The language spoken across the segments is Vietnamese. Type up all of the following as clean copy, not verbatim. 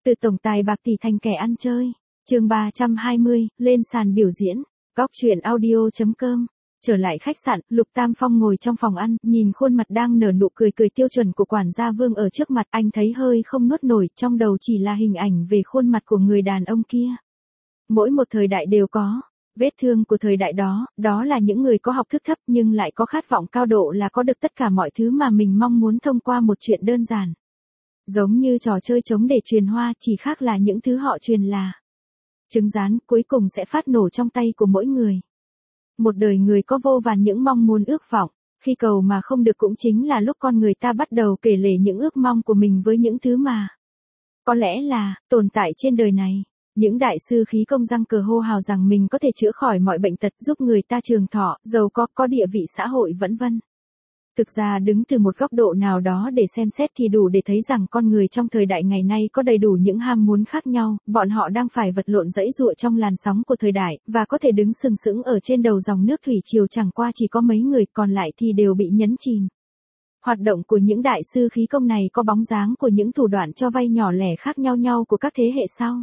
Từ tổng tài bạc tỷ thành kẻ ăn chơi. Chương 320, lên sàn biểu diễn. Góc truyện audio.com. Trở lại khách sạn, Lục Tam Phong ngồi trong phòng ăn, nhìn khuôn mặt đang nở nụ cười tiêu chuẩn của quản gia Vương ở trước mặt, anh thấy hơi không nuốt nổi, trong đầu chỉ là hình ảnh về khuôn mặt của người đàn ông kia. Mỗi một thời đại đều có vết thương của thời đại đó, đó là những người có học thức thấp nhưng lại có khát vọng cao độ là có được tất cả mọi thứ mà mình mong muốn thông qua một chuyện đơn giản. Giống như trò chơi trống để truyền hoa, chỉ khác là những thứ họ truyền là trứng rán, cuối cùng sẽ phát nổ trong tay của mỗi người. Một đời người có vô vàn những mong muốn ước vọng, khi cầu mà không được cũng chính là lúc con người ta bắt đầu kể lể những ước mong của mình với những thứ mà có lẽ là tồn tại trên đời này. Những đại sư khí công răng cờ hô hào rằng mình có thể chữa khỏi mọi bệnh tật, giúp người ta trường thọ, giàu có địa vị xã hội vân vân. Thực ra đứng từ một góc độ nào đó để xem xét thì đủ để thấy rằng con người trong thời đại ngày nay có đầy đủ những ham muốn khác nhau, bọn họ đang phải vật lộn giãy giụa trong làn sóng của thời đại, và có thể đứng sừng sững ở trên đầu dòng nước thủy triều, chẳng qua chỉ có mấy người, còn lại thì đều bị nhấn chìm. Hoạt động của những đại sư khí công này có bóng dáng của những thủ đoạn cho vay nhỏ lẻ khác nhau của các thế hệ sau.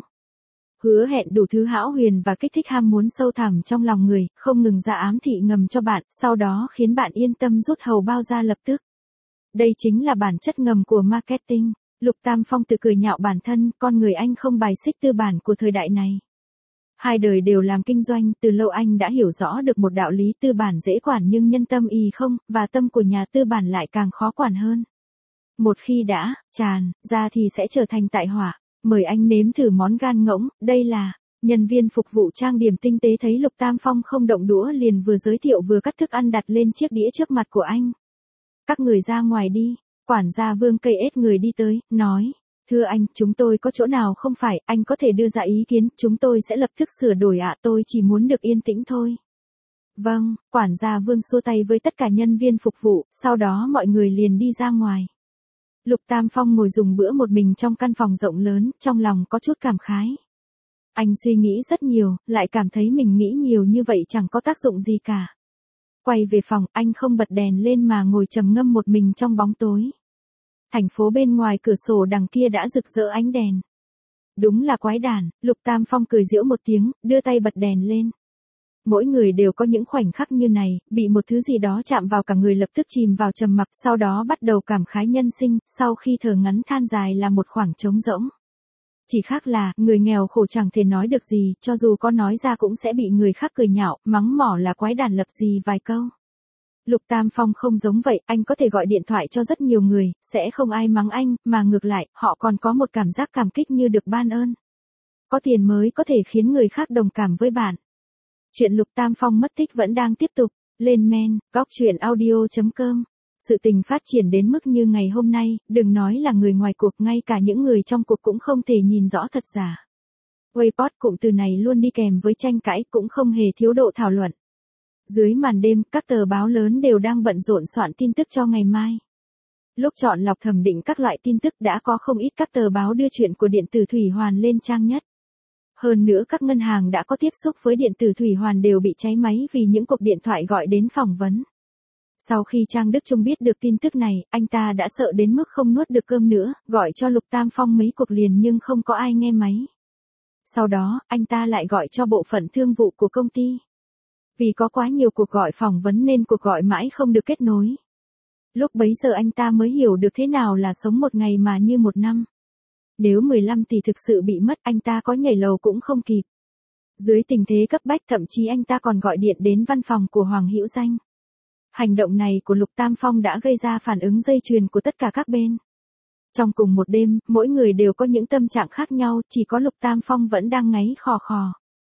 Hứa hẹn đủ thứ hão huyền và kích thích ham muốn sâu thẳm trong lòng người, không ngừng ra ám thị ngầm cho bạn, sau đó khiến bạn yên tâm rút hầu bao ra lập tức. Đây chính là bản chất ngầm của marketing. Lục Tam Phong tự cười nhạo bản thân, con người anh không bài xích tư bản của thời đại này. Hai đời đều làm kinh doanh, từ lâu anh đã hiểu rõ được một đạo lý: tư bản dễ quản nhưng nhân tâm ì không, và tâm của nhà tư bản lại càng khó quản hơn. Một khi đã tràn ra thì sẽ trở thành tai họa. Mời anh nếm thử món gan ngỗng, đây là... Nhân viên phục vụ trang điểm tinh tế thấy Lục Tam Phong không động đũa liền vừa giới thiệu vừa cắt thức ăn đặt lên chiếc đĩa trước mặt của anh. Các người ra ngoài đi. Quản gia Vương cây ết người đi tới, nói: Thưa anh, chúng tôi có chỗ nào không phải, anh có thể đưa ra ý kiến, chúng tôi sẽ lập tức sửa đổi ạ, tôi chỉ muốn được yên tĩnh thôi. Vâng, quản gia Vương xua tay với tất cả nhân viên phục vụ, sau đó mọi người liền đi ra ngoài. Lục Tam Phong ngồi dùng bữa một mình trong căn phòng rộng lớn, trong lòng có chút cảm khái. Anh suy nghĩ rất nhiều, lại cảm thấy mình nghĩ nhiều như vậy chẳng có tác dụng gì cả. Quay về phòng, anh không bật đèn lên mà ngồi trầm ngâm một mình trong bóng tối. Thành phố bên ngoài cửa sổ đằng kia đã rực rỡ ánh đèn. Đúng là quái đản, Lục Tam Phong cười giễu một tiếng, đưa tay bật đèn lên. Mỗi người đều có những khoảnh khắc như này, bị một thứ gì đó chạm vào cả người lập tức chìm vào trầm mặc, sau đó bắt đầu cảm khái nhân sinh, sau khi thở ngắn than dài là một khoảng trống rỗng. Chỉ khác là, người nghèo khổ chẳng thể nói được gì, cho dù có nói ra cũng sẽ bị người khác cười nhạo, mắng mỏ là quái đản lập gì vài câu. Lục Tam Phong không giống vậy, anh có thể gọi điện thoại cho rất nhiều người, sẽ không ai mắng anh, mà ngược lại, họ còn có một cảm giác cảm kích như được ban ơn. Có tiền mới có thể khiến người khác đồng cảm với bạn. Chuyện Lục Tam Phong mất tích vẫn đang tiếp tục. Lên men, góc truyện audio.com. Sự tình phát triển đến mức như ngày hôm nay, đừng nói là người ngoài cuộc, ngay cả những người trong cuộc cũng không thể nhìn rõ thật giả. Wayport, cụm từ này luôn đi kèm với tranh cãi, cũng không hề thiếu độ thảo luận. Dưới màn đêm, các tờ báo lớn đều đang bận rộn soạn tin tức cho ngày mai. Lúc chọn lọc thẩm định các loại tin tức đã có không ít các tờ báo đưa chuyện của điện tử Thủy Hoàn lên trang nhất. Hơn nữa các ngân hàng đã có tiếp xúc với điện tử Thủy Hoàn đều bị cháy máy vì những cuộc điện thoại gọi đến phỏng vấn. Sau khi Trang Đức Trung biết được tin tức này, anh ta đã sợ đến mức không nuốt được cơm nữa, gọi cho Lục Tam Phong mấy cuộc liền nhưng không có ai nghe máy. Sau đó, anh ta lại gọi cho bộ phận thương vụ của công ty. Vì có quá nhiều cuộc gọi phỏng vấn nên cuộc gọi mãi không được kết nối. Lúc bấy giờ anh ta mới hiểu được thế nào là sống một ngày mà như một năm. Nếu 15 tỷ thực sự bị mất, anh ta có nhảy lầu cũng không kịp. Dưới tình thế cấp bách, thậm chí anh ta còn gọi điện đến văn phòng của Hoàng Hữu Danh. Hành động này của Lục Tam Phong đã gây ra phản ứng dây chuyền của tất cả các bên. Trong cùng một đêm, mỗi người đều có những tâm trạng khác nhau, chỉ có Lục Tam Phong vẫn đang ngáy khò khò.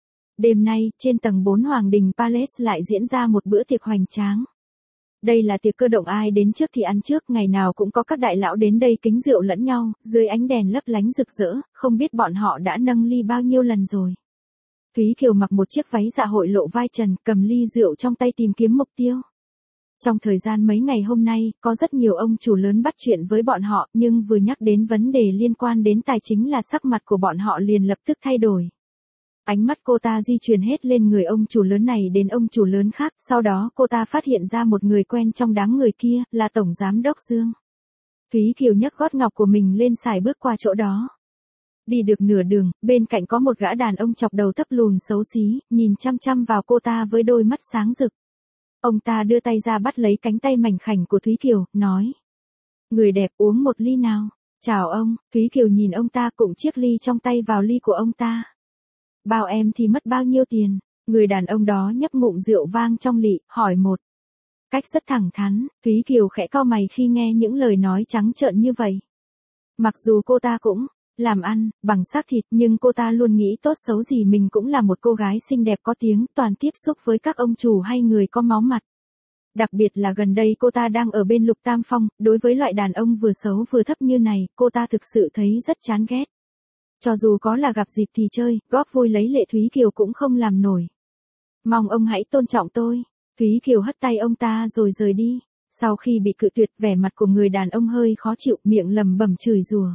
Đêm nay, trên tầng 4 Hoàng Đình Palace lại diễn ra một bữa tiệc hoành tráng. Đây là tiệc cơ động, ai đến trước thì ăn trước, ngày nào cũng có các đại lão đến đây kính rượu lẫn nhau, dưới ánh đèn lấp lánh rực rỡ, không biết bọn họ đã nâng ly bao nhiêu lần rồi. Thúy Kiều mặc một chiếc váy dạ hội lộ vai trần, cầm ly rượu trong tay tìm kiếm mục tiêu. Trong thời gian mấy ngày hôm nay, có rất nhiều ông chủ lớn bắt chuyện với bọn họ, nhưng vừa nhắc đến vấn đề liên quan đến tài chính là sắc mặt của bọn họ liền lập tức thay đổi. Ánh mắt cô ta di chuyển hết lên người ông chủ lớn này đến ông chủ lớn khác, sau đó cô ta phát hiện ra một người quen trong đám người kia, là Tổng Giám đốc Dương. Thúy Kiều nhấc gót ngọc của mình lên sải bước qua chỗ đó. Đi được nửa đường, bên cạnh có một gã đàn ông chọc đầu thấp lùn xấu xí, nhìn chăm chăm vào cô ta với đôi mắt sáng rực. Ông ta đưa tay ra bắt lấy cánh tay mảnh khảnh của Thúy Kiều, nói. Người đẹp uống một ly nào. Chào ông, Thúy Kiều nhìn ông ta cụng chiếc ly trong tay vào ly của ông ta. Bao em thì mất bao nhiêu tiền? Người đàn ông đó nhấp ngụm rượu vang trong lị, hỏi một cách rất thẳng thắn. Thúy Kiều khẽ cau mày khi nghe những lời nói trắng trợn như vậy. Mặc dù cô ta cũng làm ăn bằng xác thịt, nhưng cô ta luôn nghĩ tốt xấu gì mình cũng là một cô gái xinh đẹp có tiếng, toàn tiếp xúc với các ông chủ hay người có máu mặt. Đặc biệt là gần đây cô ta đang ở bên Lục Tam Phong, đối với loại đàn ông vừa xấu vừa thấp như này, cô ta thực sự thấy rất chán ghét. Cho dù có là gặp dịp thì chơi, góp vui lấy lệ Thúy Kiều cũng không làm nổi. Mong ông hãy tôn trọng tôi. Thúy Kiều hất tay ông ta rồi rời đi. Sau khi bị cự tuyệt, vẻ mặt của người đàn ông hơi khó chịu, miệng lẩm bẩm chửi rủa.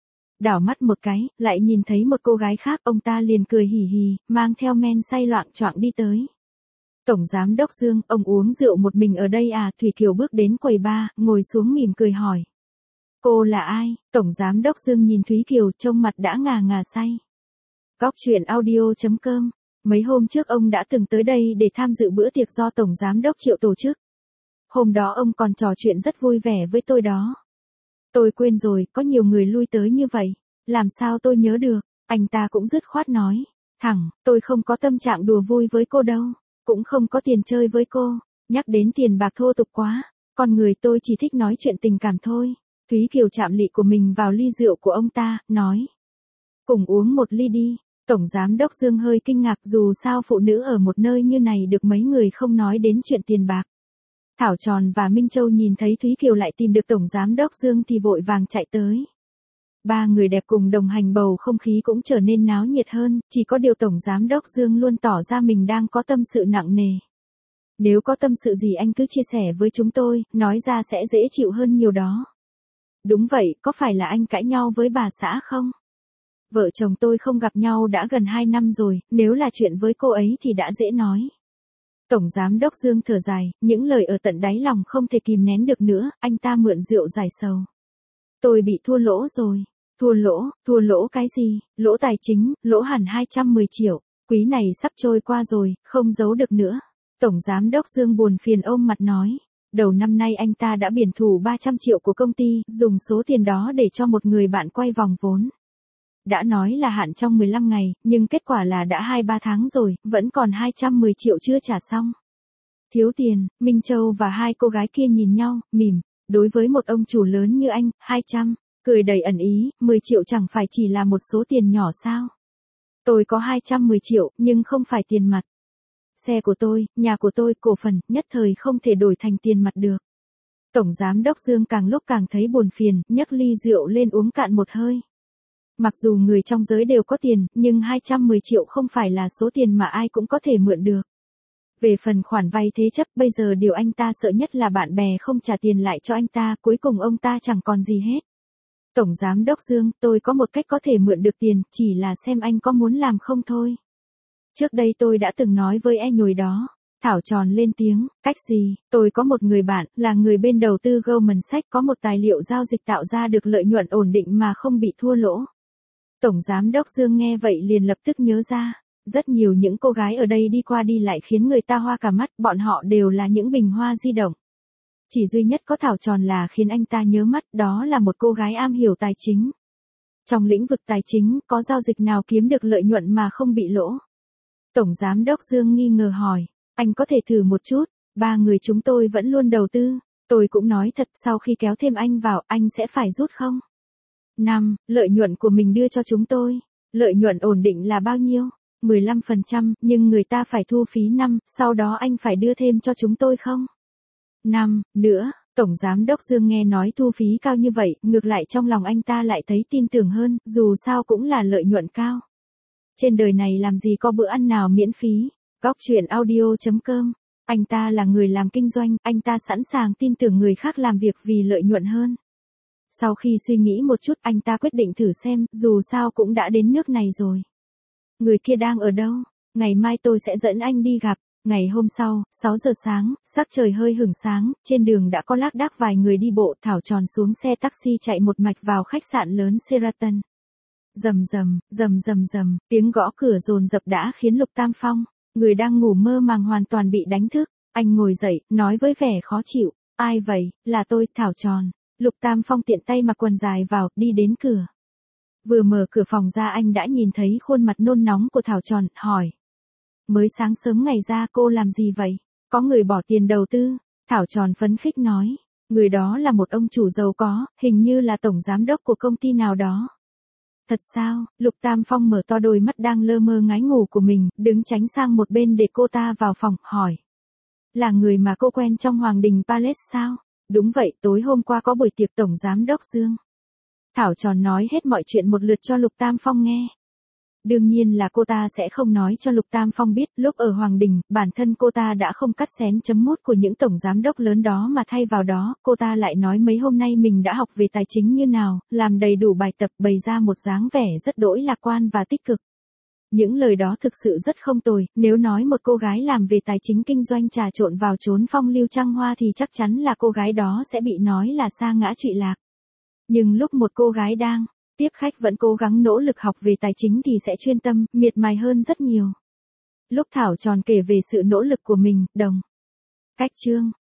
Đảo mắt một cái, lại nhìn thấy một cô gái khác, ông ta liền cười hì hì, mang theo men say loạng choạng đi tới. Tổng giám đốc Dương, ông uống rượu một mình ở đây à? Thủy Kiều bước đến quầy bar, ngồi xuống mỉm cười hỏi. Cô là ai? Tổng giám đốc Dương nhìn Thúy Kiều, trông mặt đã ngà ngà say. Góc truyện audio.com. Mấy hôm trước ông đã từng tới đây để tham dự bữa tiệc do Tổng giám đốc Triệu tổ chức. Hôm đó ông còn trò chuyện rất vui vẻ với tôi đó. Tôi quên rồi, có nhiều người lui tới như vậy. Làm sao tôi nhớ được? Anh ta cũng dứt khoát nói. Thẳng, tôi không có tâm trạng đùa vui với cô đâu. Cũng không có tiền chơi với cô. Nhắc đến tiền bạc thô tục quá. Con người tôi chỉ thích nói chuyện tình cảm thôi. Thúy Kiều chạm lị của mình vào ly rượu của ông ta, nói. Cùng uống một ly đi. Tổng giám đốc Dương hơi kinh ngạc, dù sao phụ nữ ở một nơi như này được mấy người không nói đến chuyện tiền bạc. Thảo Tròn và Minh Châu nhìn thấy Thúy Kiều lại tìm được Tổng giám đốc Dương thì vội vàng chạy tới. Ba người đẹp cùng đồng hành, bầu không khí cũng trở nên náo nhiệt hơn, chỉ có điều Tổng giám đốc Dương luôn tỏ ra mình đang có tâm sự nặng nề. Nếu có tâm sự gì anh cứ chia sẻ với chúng tôi, nói ra sẽ dễ chịu hơn nhiều đó. Đúng vậy, có phải là anh cãi nhau với bà xã không? Vợ chồng tôi không gặp nhau đã gần 2 năm rồi, nếu là chuyện với cô ấy thì đã dễ nói. Tổng giám đốc Dương thở dài, những lời ở tận đáy lòng không thể kìm nén được nữa, anh ta mượn rượu giải sầu. Tôi bị thua lỗ rồi. Thua lỗ cái gì? Lỗ tài chính, lỗ hẳn 210 triệu. Quý này sắp trôi qua rồi, không giấu được nữa. Tổng giám đốc Dương buồn phiền ôm mặt nói. Đầu năm nay anh ta đã biển thủ 300 triệu của công ty, dùng số tiền đó để cho một người bạn quay vòng vốn. Đã nói là hạn trong 15 ngày, nhưng kết quả là đã 2-3 tháng rồi, vẫn còn 210 triệu chưa trả xong. Thiếu tiền, Minh Châu và hai cô gái kia nhìn nhau, mỉm. Đối với một ông chủ lớn như anh, 200, cười đầy ẩn ý, 10 triệu chẳng phải chỉ là một số tiền nhỏ sao? Tôi có 210 triệu, nhưng không phải tiền mặt. Xe của tôi, nhà của tôi, cổ phần, nhất thời không thể đổi thành tiền mặt được. Tổng giám đốc Dương càng lúc càng thấy buồn phiền, nhấc ly rượu lên uống cạn một hơi. Mặc dù người trong giới đều có tiền, nhưng 210 triệu không phải là số tiền mà ai cũng có thể mượn được. Về phần khoản vay thế chấp, bây giờ điều anh ta sợ nhất là bạn bè không trả tiền lại cho anh ta, cuối cùng ông ta chẳng còn gì hết. Tổng giám đốc Dương, tôi có một cách có thể mượn được tiền, chỉ là xem anh có muốn làm không thôi. Trước đây tôi đã từng nói với nhồi đó. Thảo Tròn lên tiếng, cách gì? Tôi có một người bạn, là người bên đầu tư Goldman Sachs, có một tài liệu giao dịch tạo ra được lợi nhuận ổn định mà không bị thua lỗ. Tổng giám đốc Dương nghe vậy liền lập tức nhớ ra. Rất nhiều những cô gái ở đây đi qua đi lại khiến người ta hoa cả mắt, bọn họ đều là những bình hoa di động. Chỉ duy nhất có Thảo Tròn là khiến anh ta nhớ mắt, đó là một cô gái am hiểu tài chính. Trong lĩnh vực tài chính, có giao dịch nào kiếm được lợi nhuận mà không bị lỗ? Tổng giám đốc Dương nghi ngờ hỏi, anh có thể thử một chút, ba người chúng tôi vẫn luôn đầu tư. Tôi cũng nói thật, sau khi kéo thêm anh vào, anh sẽ phải rút không? 5. Lợi nhuận của mình đưa cho chúng tôi. Lợi nhuận ổn định là bao nhiêu? 15%, nhưng người ta phải thu phí 5, sau đó anh phải đưa thêm cho chúng tôi không? 5. Nữa, Tổng giám đốc Dương nghe nói thu phí cao như vậy, ngược lại trong lòng anh ta lại thấy tin tưởng hơn, dù sao cũng là lợi nhuận cao. Trên đời này làm gì có bữa ăn nào miễn phí. Góc truyện audio.com. Anh ta là người làm kinh doanh, anh ta sẵn sàng tin tưởng người khác làm việc vì lợi nhuận hơn. Sau khi suy nghĩ một chút, anh ta quyết định thử xem, dù sao cũng đã đến nước này rồi. Người kia đang ở đâu? Ngày mai tôi sẽ dẫn anh đi gặp. Ngày hôm sau, 6 giờ sáng, sắc trời hơi hửng sáng, trên đường đã có lác đác vài người đi bộ. Thảo Tròn xuống xe taxi chạy một mạch vào khách sạn lớn Sheraton. Rầm, tiếng gõ cửa dồn dập đã khiến Lục Tam Phong, người đang ngủ mơ màng hoàn toàn bị đánh thức. Anh ngồi dậy, nói với vẻ khó chịu, ai vậy, là tôi, Thảo Tròn. Lục Tam Phong tiện tay mặc quần dài vào, đi đến cửa. Vừa mở cửa phòng ra anh đã nhìn thấy khuôn mặt nôn nóng của Thảo Tròn, hỏi. Mới sáng sớm ngày ra cô làm gì vậy? Có người bỏ tiền đầu tư. Thảo Tròn phấn khích nói. Người đó là một ông chủ giàu có, hình như là tổng giám đốc của công ty nào đó. Thật sao? Lục Tam Phong mở to đôi mắt đang lơ mơ ngái ngủ của mình, đứng tránh sang một bên để cô ta vào phòng, hỏi. Là người mà cô quen trong Hoàng Đình Palace sao? Đúng vậy, tối hôm qua có buổi tiệc tổng giám đốc Dương. Thảo Tròn nói hết mọi chuyện một lượt cho Lục Tam Phong nghe. Đương nhiên là cô ta sẽ không nói cho Lục Tam Phong biết, lúc ở Hoàng Đình, bản thân cô ta đã không cắt xén chấm mốt của những tổng giám đốc lớn đó mà thay vào đó, cô ta lại nói mấy hôm nay mình đã học về tài chính như nào, làm đầy đủ bài tập, bày ra một dáng vẻ rất đỗi lạc quan và tích cực. Những lời đó thực sự rất không tồi, nếu nói một cô gái làm về tài chính kinh doanh trà trộn vào chốn phong lưu trăng hoa thì chắc chắn là cô gái đó sẽ bị nói là sa ngã trụy lạc. Nhưng lúc một cô gái đang tiếp khách vẫn cố gắng nỗ lực học về tài chính thì sẽ chuyên tâm, miệt mài hơn rất nhiều. Lúc Thảo Tròn kể về sự nỗ lực của mình, cách chương